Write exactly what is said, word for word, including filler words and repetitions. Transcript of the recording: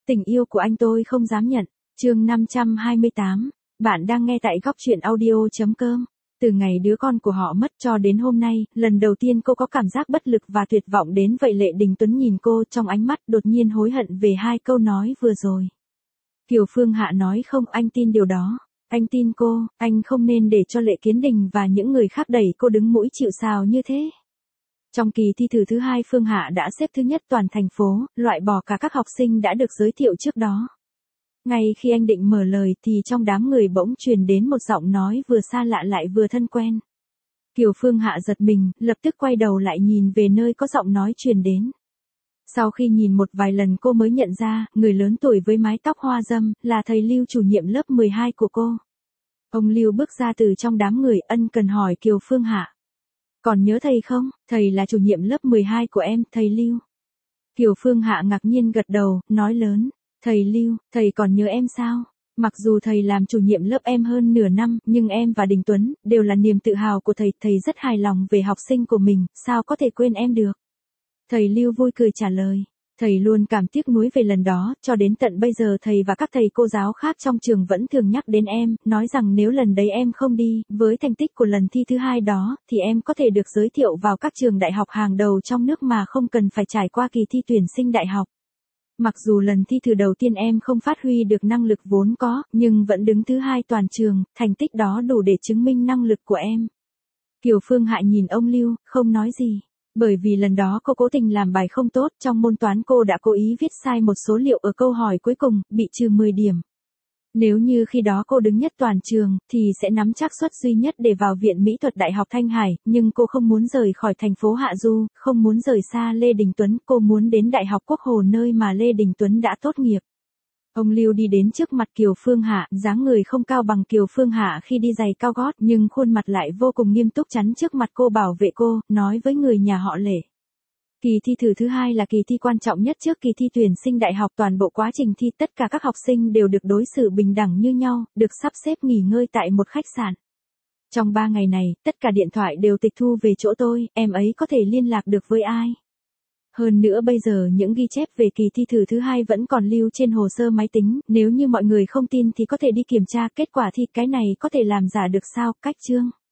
Tình yêu của anh tôi không dám nhận. Chương năm trăm hai mươi tám. Bạn đang nghe tại góc truyện audio.com. Từ ngày đứa con của họ mất cho đến hôm nay, lần đầu tiên cô có cảm giác bất lực và tuyệt vọng đến vậy. Lệ Đình Tuấn nhìn cô trong ánh mắt đột nhiên hối hận về hai câu nói vừa rồi. Kiều Phương Hạ nói không, anh tin điều đó. Anh tin cô, anh không nên để cho Lệ Kiến Đình và những người khác đẩy cô đứng mũi chịu sào như thế. Trong kỳ thi thử thứ hai, Phương Hạ đã xếp thứ nhất toàn thành phố, loại bỏ cả các học sinh đã được giới thiệu trước đó. Ngay khi anh định mở lời thì trong đám người bỗng truyền đến một giọng nói vừa xa lạ lại vừa thân quen. Kiều Phương Hạ giật mình, lập tức quay đầu lại nhìn về nơi có giọng nói truyền đến. Sau khi nhìn một vài lần cô mới nhận ra, người lớn tuổi với mái tóc hoa râm, là thầy Lưu, chủ nhiệm lớp mười hai của cô. Ông Lưu bước ra từ trong đám người, ân cần hỏi Kiều Phương Hạ. Còn nhớ thầy không? Thầy là chủ nhiệm lớp mười hai của em, thầy Lưu. Kiều Phương Hạ ngạc nhiên gật đầu, nói lớn. Thầy Lưu, thầy còn nhớ em sao? Mặc dù thầy làm chủ nhiệm lớp em hơn nửa năm, nhưng em và Đình Tuấn đều là niềm tự hào của thầy. Thầy rất hài lòng về học sinh của mình, sao có thể quên em được? Thầy Lưu vui cười trả lời. Thầy luôn cảm tiếc nuối về lần đó, cho đến tận bây giờ thầy và các thầy cô giáo khác trong trường vẫn thường nhắc đến em, nói rằng nếu lần đấy em không đi, với thành tích của lần thi thứ hai đó, thì em có thể được giới thiệu vào các trường đại học hàng đầu trong nước mà không cần phải trải qua kỳ thi tuyển sinh đại học. Mặc dù lần thi thử đầu tiên em không phát huy được năng lực vốn có, nhưng vẫn đứng thứ hai toàn trường, thành tích đó đủ để chứng minh năng lực của em. Kiều Phương Hạ nhìn ông Lưu, không nói gì. Bởi vì lần đó cô cố tình làm bài không tốt, trong môn toán cô đã cố ý viết sai một số liệu ở câu hỏi cuối cùng, bị trừ mười điểm. Nếu như khi đó cô đứng nhất toàn trường, thì sẽ nắm chắc suất duy nhất để vào Viện Mỹ thuật Đại học Thanh Hải, nhưng cô không muốn rời khỏi thành phố Hạ Du, không muốn rời xa Lê Đình Tuấn, cô muốn đến Đại học Quốc Hồ nơi mà Lê Đình Tuấn đã tốt nghiệp. Ông Lưu đi đến trước mặt Kiều Phương Hạ, dáng người không cao bằng Kiều Phương Hạ khi đi giày cao gót, nhưng khuôn mặt lại vô cùng nghiêm túc chắn trước mặt cô, bảo vệ cô, nói với người nhà họ Lệ. Kỳ thi thử thứ hai là kỳ thi quan trọng nhất trước kỳ thi tuyển sinh đại học. Toàn bộ quá trình thi, tất cả các học sinh đều được đối xử bình đẳng như nhau, được sắp xếp nghỉ ngơi tại một khách sạn. Trong ba ngày này, tất cả điện thoại đều tịch thu về chỗ tôi, em ấy có thể liên lạc được với ai. Hơn nữa bây giờ những ghi chép về kỳ thi thử thứ hai vẫn còn lưu trên hồ sơ máy tính, nếu như mọi người không tin thì có thể đi kiểm tra kết quả thi, cái này có thể làm giả được sao? Cách chương.